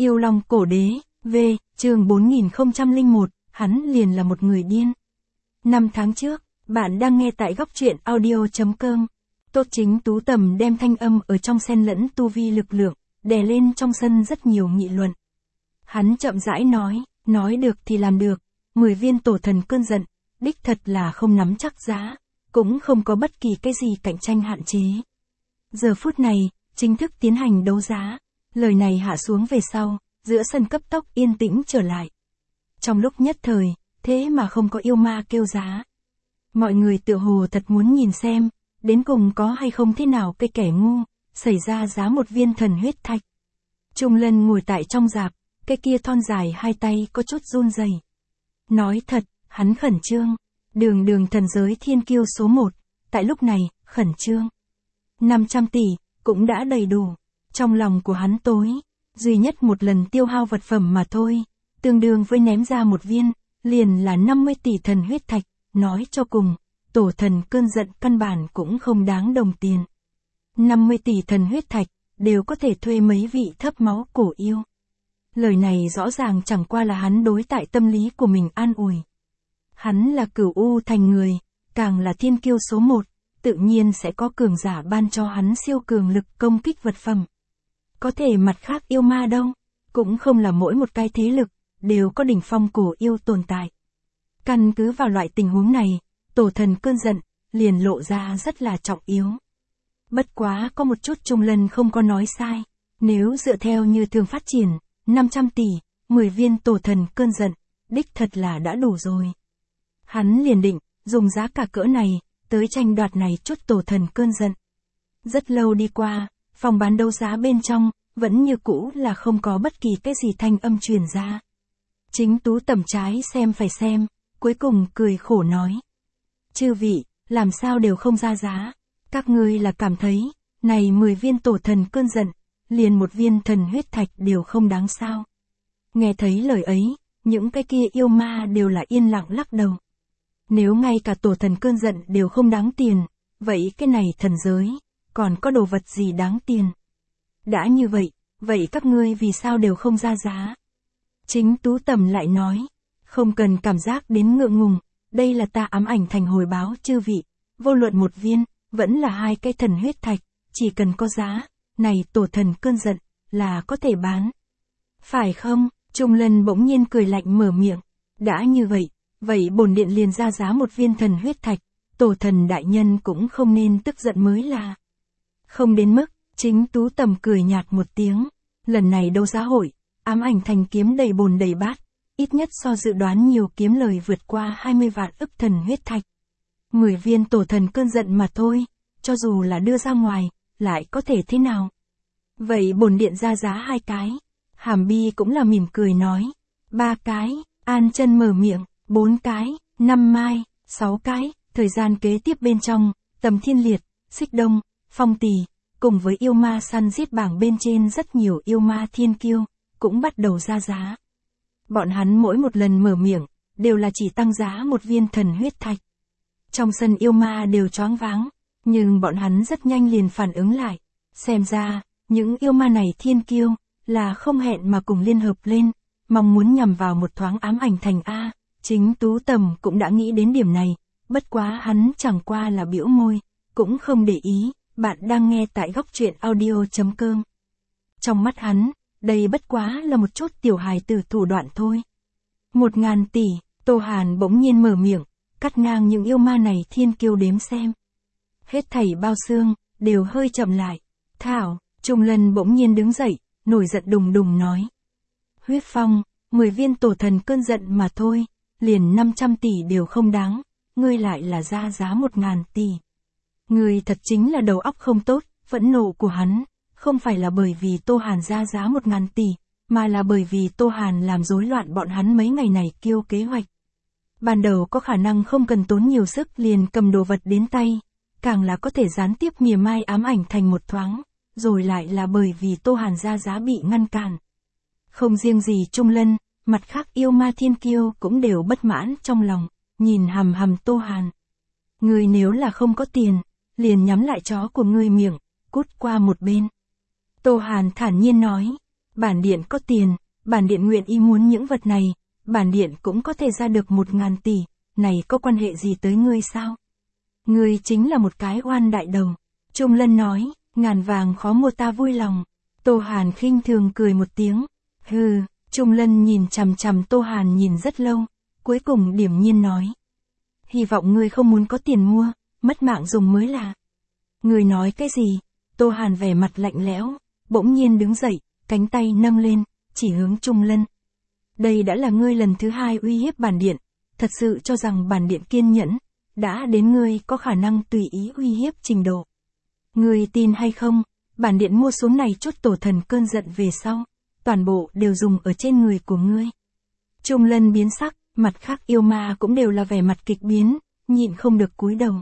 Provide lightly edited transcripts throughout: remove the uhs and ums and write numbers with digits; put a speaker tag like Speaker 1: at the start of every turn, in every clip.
Speaker 1: Yêu Long Cổ Đế, V, chương 4001, hắn liền là một người điên. 5 tháng trước, bạn đang nghe tại góc truyện audio.com. Tốt Chính Tú Tầm đem thanh âm ở trong xen lẫn tu vi lực lượng, đè lên trong sân rất nhiều nghị luận. Hắn chậm rãi nói được thì làm được, 10 viên tổ thần cơn giận, đích thật là không nắm chắc giá, cũng không có bất kỳ cái gì cạnh tranh hạn chế. Giờ phút này, chính thức tiến hành đấu giá, lời này hạ xuống về sau, giữa sân cấp tốc yên tĩnh trở lại. Trong lúc nhất thời, thế mà không có yêu ma kêu giá. Mọi người tựa hồ thật muốn nhìn xem, đến cùng có hay không thế nào cái kẻ ngu, xảy ra giá một viên thần huyết thạch. Trung Lân ngồi tại trong rạp, cái kia thon dài hai tay có chút run rẩy. Nói thật, hắn khẩn trương, đường thần giới thiên kiêu số 1, tại lúc này, khẩn trương. 500 tỷ, cũng đã đầy đủ. Trong lòng của hắn tối, duy nhất một lần tiêu hao vật phẩm mà thôi, tương đương với ném ra một viên, liền là 50 tỷ thần huyết thạch, nói cho cùng, tổ thần cơn giận căn bản cũng không đáng đồng tiền. 50 tỷ thần huyết thạch, đều có thể thuê mấy vị thấp máu cổ yêu. Lời này rõ ràng chẳng qua là hắn đối tại tâm lý của mình an ủi. Hắn là Cửu U thành người, càng là thiên kiêu số 1, tự nhiên sẽ có cường giả ban cho hắn siêu cường lực công kích vật phẩm. Có thể mặt khác yêu ma đâu, cũng không là mỗi một cái thế lực, đều có đỉnh phong cổ yêu tồn tại. Căn cứ vào loại tình huống này, tổ thần cơn giận, liền lộ ra rất là trọng yếu. Bất quá có một chút Trung Lân không có nói sai, nếu dựa theo như thường phát triển, 500 tỷ, 10 viên tổ thần cơn giận, đích thật là đã đủ rồi. Hắn liền định, dùng giá cả cỡ này, tới tranh đoạt này chút tổ thần cơn giận. Rất lâu đi qua, phòng bán đấu giá bên trong, vẫn như cũ là không có bất kỳ cái gì thanh âm truyền ra. Chính Tú Tầm trái xem phải xem, cuối cùng cười khổ nói. Chư vị, làm sao đều không ra giá, các ngươi là cảm thấy, này 10 viên tổ thần cơn giận, liền một viên thần huyết thạch đều không đáng sao. Nghe thấy lời ấy, những cái kia yêu ma đều là yên lặng lắc đầu. Nếu ngay cả tổ thần cơn giận đều không đáng tiền, vậy cái này thần giới, còn có đồ vật gì đáng tiền? Đã như vậy các ngươi vì sao đều không ra giá? Chính Tú Tầm lại nói, không cần cảm giác đến ngượng ngùng, đây là ta ám ảnh thành hồi báo chư vị, vô luận một viên, vẫn là 2 cái thần huyết thạch, chỉ cần có giá, này tổ thần cơn giận, là có thể bán. Phải không? Trung Lân bỗng nhiên cười lạnh mở miệng, đã như vậy bổn điện liền ra giá một viên thần huyết thạch, tổ thần đại nhân cũng không nên tức giận mới là. Không đến mức, Chính Tú Tầm cười nhạt một tiếng, lần này đấu giá hội, ám ảnh thành kiếm đầy bồn đầy bát, ít nhất so dự đoán nhiều kiếm lời vượt qua 20 vạn ức thần huyết thạch. 10 viên tổ thần cơn giận mà thôi, cho dù là đưa ra ngoài, lại có thể thế nào? Vậy bổn điện ra giá 2 cái, Hàm Bi cũng là mỉm cười nói, 3 cái, An Chân mở miệng, 4 cái, 5 mai, 6 cái, thời gian kế tiếp bên trong, Tầm Thiên Liệt, Xích Đông, Phong Tỷ, cùng với yêu ma săn giết bảng bên trên rất nhiều yêu ma thiên kiêu, cũng bắt đầu ra giá. Bọn hắn mỗi một lần mở miệng, đều là chỉ tăng giá một viên thần huyết thạch. Trong sân yêu ma đều choáng váng, nhưng bọn hắn rất nhanh liền phản ứng lại. Xem ra, những yêu ma này thiên kiêu, là không hẹn mà cùng liên hợp lên, mong muốn nhằm vào một thoáng ám ảnh thành A. Chính Tú Tầm cũng đã nghĩ đến điểm này, bất quá hắn chẳng qua là bĩu môi, cũng không để ý. Bạn đang nghe tại góc truyện audio.com. Trong mắt hắn, đây bất quá là một chút tiểu hài tử thủ đoạn thôi. 1.000 tỷ, Tô Hàn bỗng nhiên mở miệng, cắt ngang những yêu ma này thiên kiêu đếm xem. Hết thảy bao xương, đều hơi chậm lại. Thảo, Trung Lân bỗng nhiên đứng dậy, nổi giận đùng đùng nói. Huyết Phong, 10 viên tổ thần cơn giận mà thôi, liền 500 tỷ đều không đáng, ngươi lại là ra giá 1.000 tỷ. Người thật chính là đầu óc không tốt, phẫn nộ của hắn, không phải là bởi vì Tô Hàn ra giá 1.000 tỷ, mà là bởi vì Tô Hàn làm rối loạn bọn hắn mấy ngày này kiêu kế hoạch. Ban đầu có khả năng không cần tốn nhiều sức liền cầm đồ vật đến tay, càng là có thể gián tiếp mỉa mai ám ảnh thành một thoáng, rồi lại là bởi vì Tô Hàn ra giá bị ngăn cản. Không riêng gì Trung Lân, mặt khác yêu ma thiên kiêu cũng đều bất mãn trong lòng, nhìn hằm hằm Tô Hàn. Người nếu là không có tiền, liền nhắm lại chó của ngươi miệng, cút qua một bên. Tô Hàn thản nhiên nói, Bản điện có tiền, bản điện nguyện ý muốn những vật này, bản điện cũng có thể ra được 1.000 tỷ, này có quan hệ gì tới ngươi sao? Ngươi chính là một cái oan đại đầu. Trung Lân nói, ngàn vàng khó mua ta vui lòng. Tô Hàn khinh thường cười một tiếng. Hừ, Trung Lân nhìn chằm chằm Tô Hàn nhìn rất lâu, cuối cùng điềm nhiên nói. Hy vọng ngươi không muốn có tiền mua, mất mạng dùng mới là. Ngươi nói cái gì? Tô Hàn vẻ mặt lạnh lẽo, bỗng nhiên đứng dậy, cánh tay nâng lên, chỉ hướng Trung Lân. Đây đã là ngươi lần thứ 2 uy hiếp bản điện, thật sự cho rằng bản điện kiên nhẫn, đã đến ngươi có khả năng tùy ý uy hiếp trình độ. Ngươi tin hay không, bản điện mua xuống này chút tổ thần cơn giận về sau, toàn bộ đều dùng ở trên người của ngươi. Trung Lân biến sắc, mặt khác yêu ma cũng đều là vẻ mặt kịch biến, nhịn không được cúi đầu.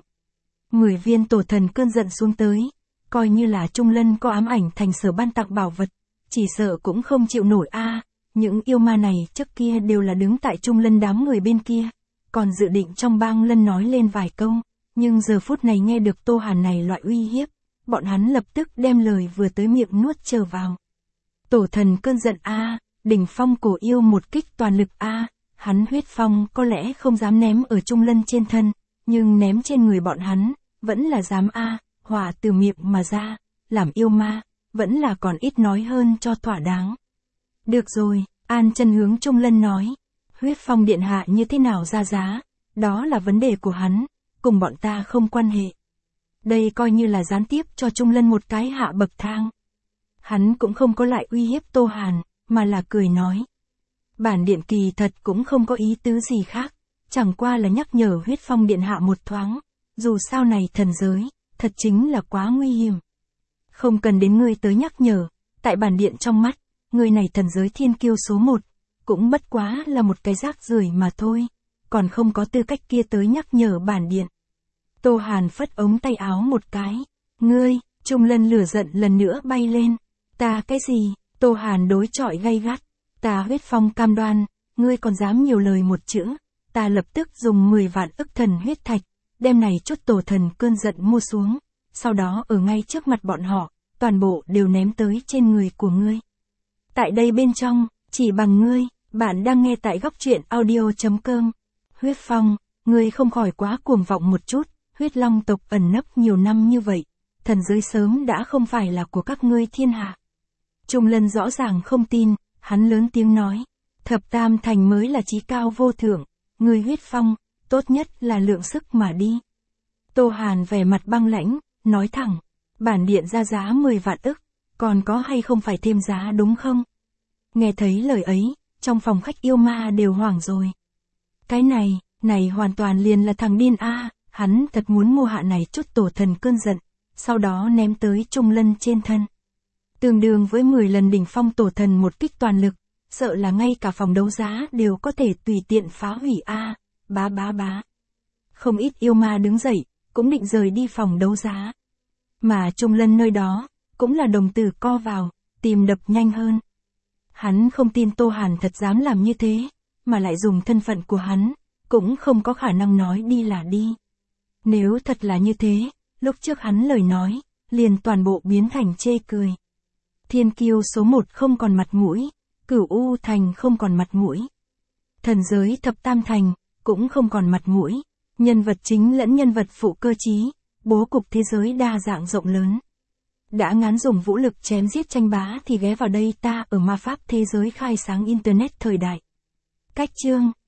Speaker 1: 10 viên tổ thần cơn giận xuống tới, coi như là Trung Lân có ám ảnh thành sở ban tặng bảo vật, chỉ sợ cũng không chịu nổi a. Những yêu ma này trước kia đều là đứng tại Trung Lân đám người bên kia, còn dự định trong bang Lân nói lên vài câu, nhưng giờ phút này nghe được Tô Hàn này loại uy hiếp, bọn hắn lập tức đem lời vừa tới miệng nuốt trở vào. Tổ thần cơn giận a, đỉnh phong cổ yêu một kích toàn lực a, hắn huyết phong có lẽ không dám ném ở Trung Lân trên thân, nhưng ném trên người bọn hắn, vẫn là dám a, hỏa từ miệng mà ra, làm yêu ma, vẫn là còn ít nói hơn cho thỏa đáng. Được rồi, An Chân hướng Trung Lân nói, huyết phong điện hạ như thế nào ra giá, đó là vấn đề của hắn, cùng bọn ta không quan hệ. Đây coi như là gián tiếp cho Trung Lân một cái hạ bậc thang. Hắn cũng không có lại uy hiếp Tô Hàn, mà là cười nói. Bản điện kỳ thật cũng không có ý tứ gì khác, chẳng qua là nhắc nhở huyết phong điện hạ một thoáng, dù sao này thần giới, thật chính là quá nguy hiểm. Không cần đến ngươi tới nhắc nhở, tại bản điện trong mắt, người này thần giới thiên kiêu số 1, cũng bất quá là một cái rác rưởi mà thôi, còn không có tư cách kia tới nhắc nhở bản điện. Tô Hàn phất ống tay áo một cái, ngươi, Trung Lân lửa giận lần nữa bay lên, ta cái gì? Tô Hàn đối chọi gay gắt, ta huyết phong cam đoan, ngươi còn dám nhiều lời một chữ, ta lập tức dùng 10 vạn ức thần huyết thạch, đem này chút tổ thần cơn giận mua xuống, sau đó ở ngay trước mặt bọn họ, toàn bộ đều ném tới trên người của ngươi. Tại đây bên trong, chỉ bằng ngươi, bạn đang nghe tại góc truyện audio.com. Huyết phong, ngươi không khỏi quá cuồng vọng một chút, huyết long tộc ẩn nấp nhiều năm như vậy, thần giới sớm đã không phải là của các ngươi thiên hạ. Trung Lân rõ ràng không tin, hắn lớn tiếng nói, thập tam thành mới là chí cao vô thượng, ngươi huyết phong, tốt nhất là lượng sức mà đi. Tô Hàn vẻ mặt băng lãnh, nói thẳng, bản điện ra giá 10 vạn ức, còn có hay không phải thêm giá đúng không? Nghe thấy lời ấy, trong phòng khách yêu ma đều hoảng rồi. Cái này hoàn toàn liền là thằng điên a, hắn thật muốn mua hạ này chút tổ thần cơn giận, sau đó ném tới Trung Lân trên thân. Tương đương với 10 lần đỉnh phong tổ thần một kích toàn lực, sợ là ngay cả phòng đấu giá đều có thể tùy tiện phá hủy a, bá. Không ít yêu ma đứng dậy, cũng định rời đi phòng đấu giá. Mà Trung Lân nơi đó, cũng là đồng tử co vào, tìm đập nhanh hơn. Hắn không tin Tô Hàn thật dám làm như thế, mà lại dùng thân phận của hắn, cũng không có khả năng nói đi là đi. Nếu thật là như thế, lúc trước hắn lời nói, liền toàn bộ biến thành chê cười. Thiên kiêu số 1 không còn mặt mũi, Cửu U thành không còn mặt mũi. Thần giới thập tam thành, cũng không còn mặt mũi, nhân vật chính lẫn nhân vật phụ cơ trí, bố cục thế giới đa dạng rộng lớn. Đã ngán dùng vũ lực chém giết tranh bá thì ghé vào đây ta ở ma pháp thế giới khai sáng internet thời đại. Cách chương